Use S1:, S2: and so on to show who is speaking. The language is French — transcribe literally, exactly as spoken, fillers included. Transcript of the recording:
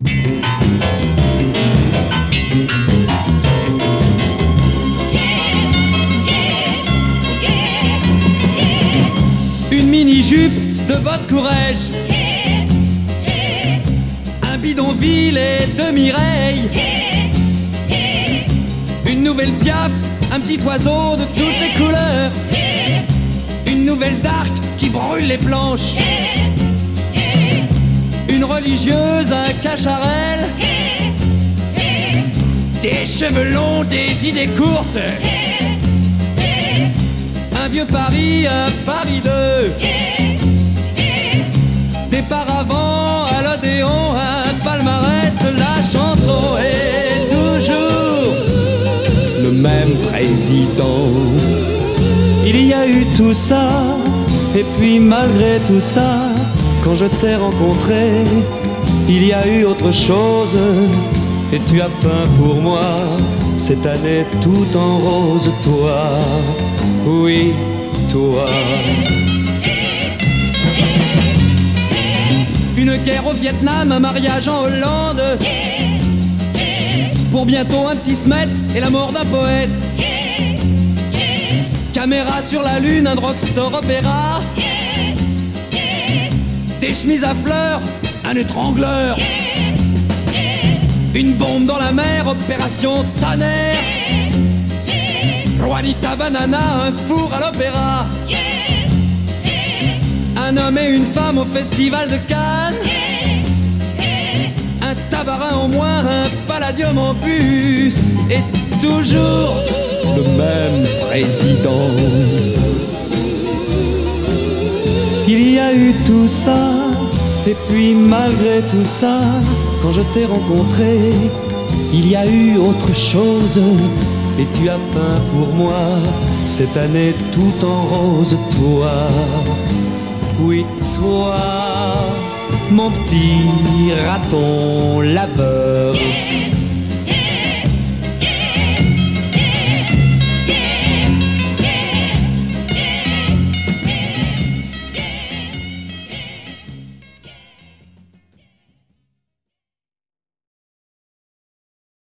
S1: Une mini-jupe de bottes courage, un bidonville et deux Mireille, une nouvelle Piaf, un petit oiseau de toutes les couleurs, une nouvelle Dark qui brûle les planches, une religieuse, un cacharel, des cheveux longs, des idées courtes, un vieux Paris, un Paris deux, des paravents à l'Odéon, un palmarès de la chanson et toujours le même président. Il y a eu tout ça, et puis malgré tout ça, quand je t'ai rencontré, il y a eu autre chose, et tu as peint pour moi cette année tout en rose, toi, oui, toi. Une guerre au Vietnam, un mariage en Hollande, pour bientôt un petit smet et la mort d'un poète. Caméra sur la lune, un drugstore opéra, des chemises à fleurs, un étrangleur, une bombe dans la mer, opération tonnerre, Juanita Banana, un four à l'opéra, un homme et une femme au festival de Cannes, un tabarin au moins, un palladium en bus, et toujours le même président. Il y a eu tout ça, et puis malgré tout ça, quand je t'ai rencontré, il y a eu autre chose, et tu as peint pour moi cette année tout en rose, toi, oui toi, mon petit raton laveur.